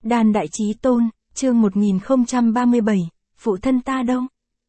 Đan Đại Chí Tôn, chương 1037, phụ thân ta đâu?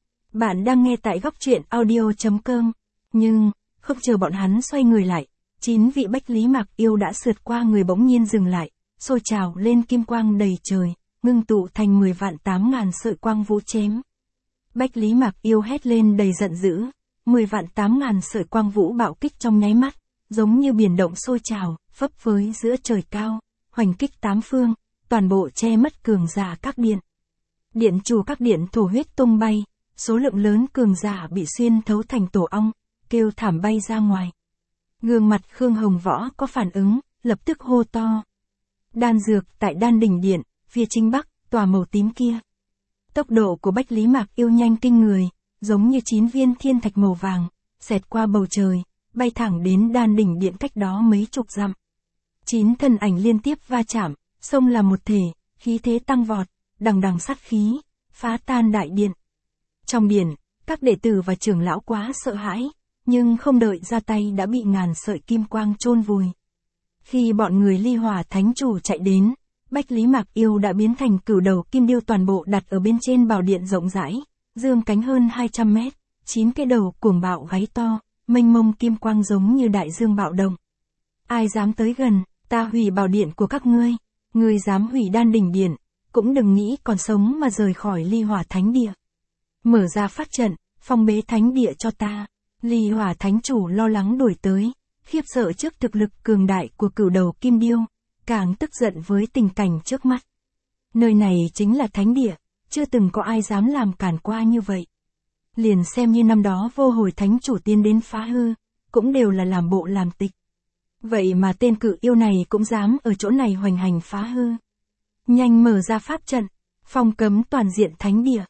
Bạn đang nghe tại góc truyện audio.com. Nhưng, không chờ bọn hắn xoay người lại, 9 vị Bách Lý Mạc Yêu đã sượt qua người bỗng nhiên dừng lại, sôi trào lên kim quang đầy trời, ngưng tụ thành 10 vạn 8 ngàn sợi quang vũ chém. Bách Lý Mạc Yêu hét lên đầy giận dữ, 10 vạn 8 ngàn sợi quang vũ bạo kích trong nháy mắt, giống như biển động sôi trào, phấp phới giữa trời cao, hoành kích tám phương, toàn bộ che mất cường giả các điện. Điện chủ các điện thổ huyết tung bay, số lượng lớn cường giả bị xuyên thấu thành tổ ong, kêu thảm bay ra ngoài. Gương mặt Khương Hồng Võ có phản ứng, lập tức hô to. Đan dược tại Đan Đỉnh Điện, phía chính bắc, tòa màu tím kia. Tốc độ của Bách Lý Mạc Yêu nhanh kinh người, giống như 9 viên thiên thạch màu vàng, xẹt qua bầu trời, bay thẳng đến Đan Đỉnh Điện cách đó mấy chục dặm. 9 thân ảnh liên tiếp va chạm, xông là một thể, khí thế tăng vọt, đằng đằng sát khí, phá tan đại điện. Trong điện, các đệ tử và trưởng lão quá sợ hãi, nhưng không đợi ra tay đã bị ngàn sợi kim quang chôn vùi. Khi bọn người Ly Hỏa Thánh Chủ chạy đến, Bách Lý Mạc Yêu đã biến thành cửu đầu kim điêu toàn bộ đặt ở bên trên bảo điện rộng rãi, dương cánh hơn 200 mét, 9 cái đầu cuồng bạo gáy to, mênh mông kim quang giống như đại dương bạo động. Ai dám tới gần, ta hủy bảo điện của các ngươi, ngươi dám hủy Đan Đỉnh Điện, cũng đừng nghĩ còn sống mà rời khỏi Ly Hỏa Thánh Địa. Mở ra pháp trận, phong bế thánh địa cho ta. Ly Hỏa Thánh Chủ lo lắng đuổi tới, khiếp sợ trước thực lực cường đại của cửu đầu kim điêu, càng tức giận với tình cảnh trước mắt. Nơi này chính là thánh địa, chưa từng có ai dám làm cản qua như vậy. Liền xem như năm đó Vô Hồi Thánh Chủ tiến đến phá hư, cũng đều là làm bộ làm tịch. Vậy mà tên cự yêu này cũng dám ở chỗ này hoành hành phá hư. Nhanh mở ra pháp trận, phong cấm toàn diện thánh địa,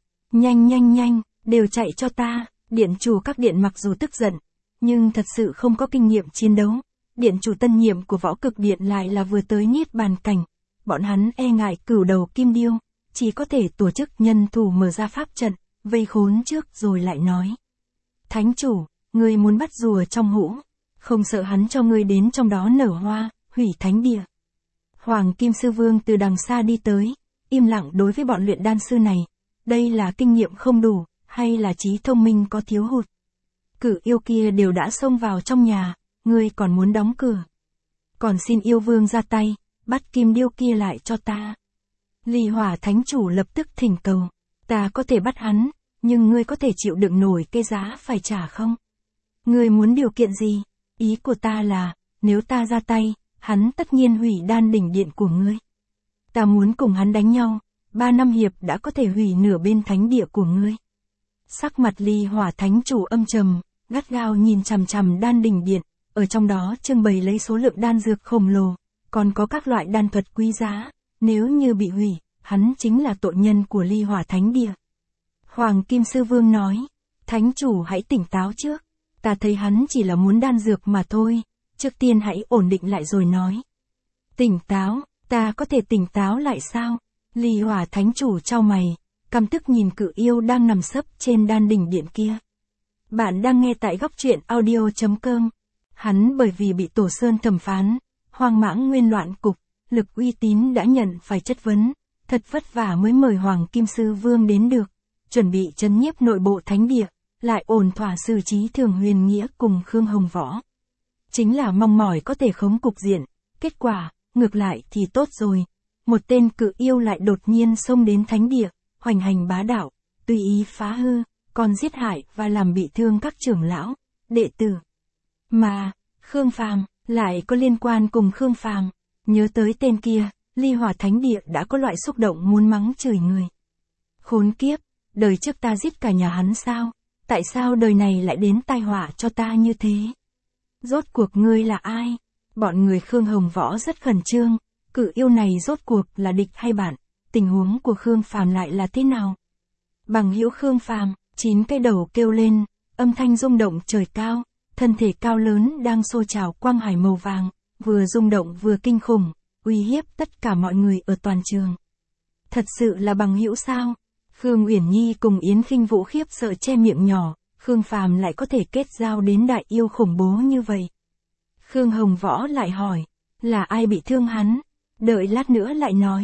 nhanh, đều chạy cho ta. Điện chủ các điện mặc dù tức giận, nhưng thật sự không có kinh nghiệm chiến đấu. Điện chủ tân nhiệm của Võ Cực Điện lại là vừa tới niết bàn cảnh. Bọn hắn e ngại cửu đầu kim điêu, chỉ có thể tổ chức nhân thủ mở ra pháp trận, vây khốn trước rồi lại nói. Thánh chủ, ngươi muốn bắt rùa trong hũ, không sợ hắn cho ngươi đến trong đó nở hoa, hủy thánh địa. Hoàng Kim Sư Vương từ đằng xa đi tới, im lặng đối với bọn luyện đan sư này. Đây là kinh nghiệm không đủ, hay là trí thông minh có thiếu hụt? Cử yêu kia đều đã xông vào trong nhà, ngươi còn muốn đóng cửa. Còn xin yêu vương ra tay, bắt kim điêu kia lại cho ta. Ly Hỏa Thánh Chủ lập tức thỉnh cầu. Ta có thể bắt hắn, nhưng ngươi có thể chịu đựng nổi cái giá phải trả không? Ngươi muốn điều kiện gì? Ý của ta là, nếu ta ra tay, hắn tất nhiên hủy Đan Đỉnh Điện của ngươi. Ta muốn cùng hắn đánh nhau, 3 năm hiệp đã có thể hủy nửa bên thánh địa của ngươi. Sắc mặt Ly Hỏa Thánh Chủ âm trầm, gắt gao nhìn chằm chằm Đan Đỉnh Điện, ở trong đó trưng bày lấy số lượng đan dược khổng lồ, còn có các loại đan thuật quý giá, nếu như bị hủy, hắn chính là tội nhân của Ly Hỏa Thánh Địa. Hoàng Kim Sư Vương nói, Thánh Chủ hãy tỉnh táo trước, ta thấy hắn chỉ là muốn đan dược mà thôi, trước tiên hãy ổn định lại rồi nói. Tỉnh táo, ta có thể tỉnh táo lại sao? Ly Hỏa Thánh Chủ chau mày, căm tức nhìn cự yêu đang nằm sấp trên Đan Đỉnh Điện kia. Bạn đang nghe tại góc truyện audio.com. Hắn bởi vì bị Tổ Sơn thẩm phán, hoang mãng nguyên loạn cục, lực uy tín đã nhận phải chất vấn, thật vất vả mới mời Hoàng Kim Sư Vương đến được, chuẩn bị trấn nhiếp nội bộ thánh địa, lại ổn thỏa xử trí Thường Huyền Nghĩa cùng Khương Hồng Võ. Chính là mong mỏi có thể khống cục diện, kết quả, ngược lại thì tốt rồi. Một tên cự yêu lại đột nhiên xông đến thánh địa, hoành hành bá đạo, tùy ý phá hư, còn giết hại và làm bị thương các trưởng lão, đệ tử. Mà, Khương Phàm lại có liên quan cùng Khương Phàm. Nhớ tới tên kia, Ly Hỏa Thánh Địa đã có loại xúc động muốn mắng chửi người. Khốn kiếp, đời trước ta giết cả nhà hắn sao? Tại sao đời này lại đến tai họa cho ta như thế? Rốt cuộc ngươi là ai? Bọn người Khương Hồng Võ rất khẩn trương, cự yêu này rốt cuộc là địch hay bạn? Tình huống của Khương Phàm lại là thế nào? Bằng hữu Khương Phàm, 9 cái đầu kêu lên, âm thanh rung động trời cao, thân thể cao lớn đang xô trào quang hải màu vàng, vừa rung động vừa kinh khủng, uy hiếp tất cả mọi người ở toàn trường. Thật sự là bằng hữu sao? Khương Uyển Nhi cùng Yến Khinh Vũ khiếp sợ che miệng nhỏ, Khương Phàm lại có thể kết giao đến đại yêu khủng bố như vậy. Khương Hồng Võ lại hỏi, là ai bị thương hắn? Đợi lát nữa lại nói.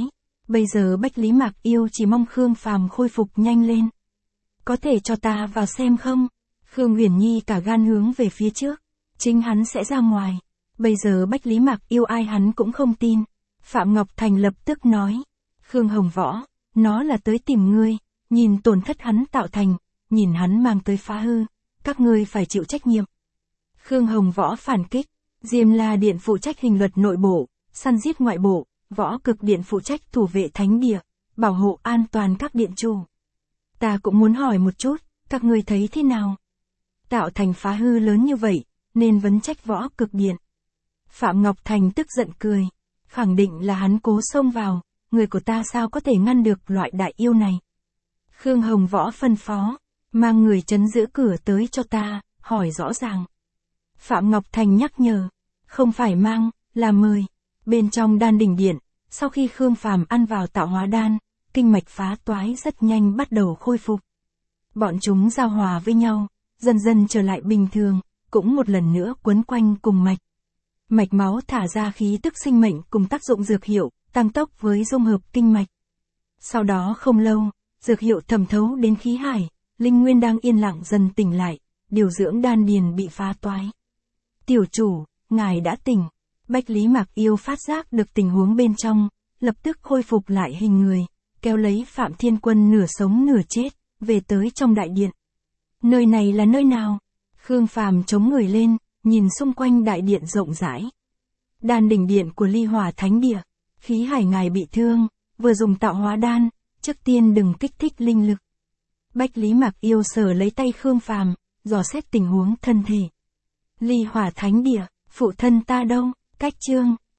Bây giờ Bách Lý Mạc Yêu chỉ mong Khương Phàm khôi phục nhanh lên. Có thể cho ta vào xem không? Khương Uyển Nhi cả gan hướng về phía trước. Chính hắn sẽ ra ngoài. Bây giờ Bách Lý Mạc Yêu ai hắn cũng không tin. Phạm Ngọc Thành lập tức nói. Khương Hồng Võ, nó là tới tìm ngươi. Nhìn tổn thất hắn tạo thành, nhìn hắn mang tới phá hư. Các ngươi phải chịu trách nhiệm. Khương Hồng Võ phản kích. Diêm La Điện phụ trách hình luật nội bộ, săn giết ngoại bộ. Võ Cực Điện phụ trách thủ vệ thánh địa, bảo hộ an toàn các điện chủ. Ta cũng muốn hỏi một chút, các ngươi thấy thế nào? Tạo thành phá hư lớn như vậy, nên vấn trách Võ Cực Điện. Phạm Ngọc Thành tức giận cười, khẳng định là hắn cố xông vào, người của ta sao có thể ngăn được loại đại yêu này. Khương Hồng Võ phân phó, mang người trấn giữ cửa tới cho ta, hỏi rõ ràng. Phạm Ngọc Thành nhắc nhở, không phải mang, là mời. Bên trong Đan Đỉnh Điện, sau khi Khương Phàm ăn vào tạo hóa đan, kinh mạch phá toái rất nhanh bắt đầu khôi phục. Bọn chúng giao hòa với nhau, dần dần trở lại bình thường, cũng một lần nữa quấn quanh cùng mạch. Mạch máu thả ra khí tức sinh mệnh cùng tác dụng dược hiệu, tăng tốc với dung hợp kinh mạch. Sau đó không lâu, dược hiệu thẩm thấu đến khí hải, linh nguyên đang yên lặng dần tỉnh lại, điều dưỡng đan điền bị phá toái. Tiểu chủ, ngài đã tỉnh. Bách Lý Mạc Yêu phát giác được tình huống bên trong, lập tức khôi phục lại hình người, kéo lấy Phạm Thiên Quân nửa sống nửa chết, về tới trong đại điện. Nơi này là nơi nào? Khương Phàm chống người lên, nhìn xung quanh đại điện rộng rãi. Đan Đỉnh Điện của Ly Hỏa Thánh Địa, khí hải ngài bị thương, vừa dùng tạo hóa đan, trước tiên đừng kích thích linh lực. Bách Lý Mạc Yêu sờ lấy tay Khương Phàm, dò xét tình huống thân thể. Ly Hỏa Thánh Địa, phụ thân ta đâu? Cách chương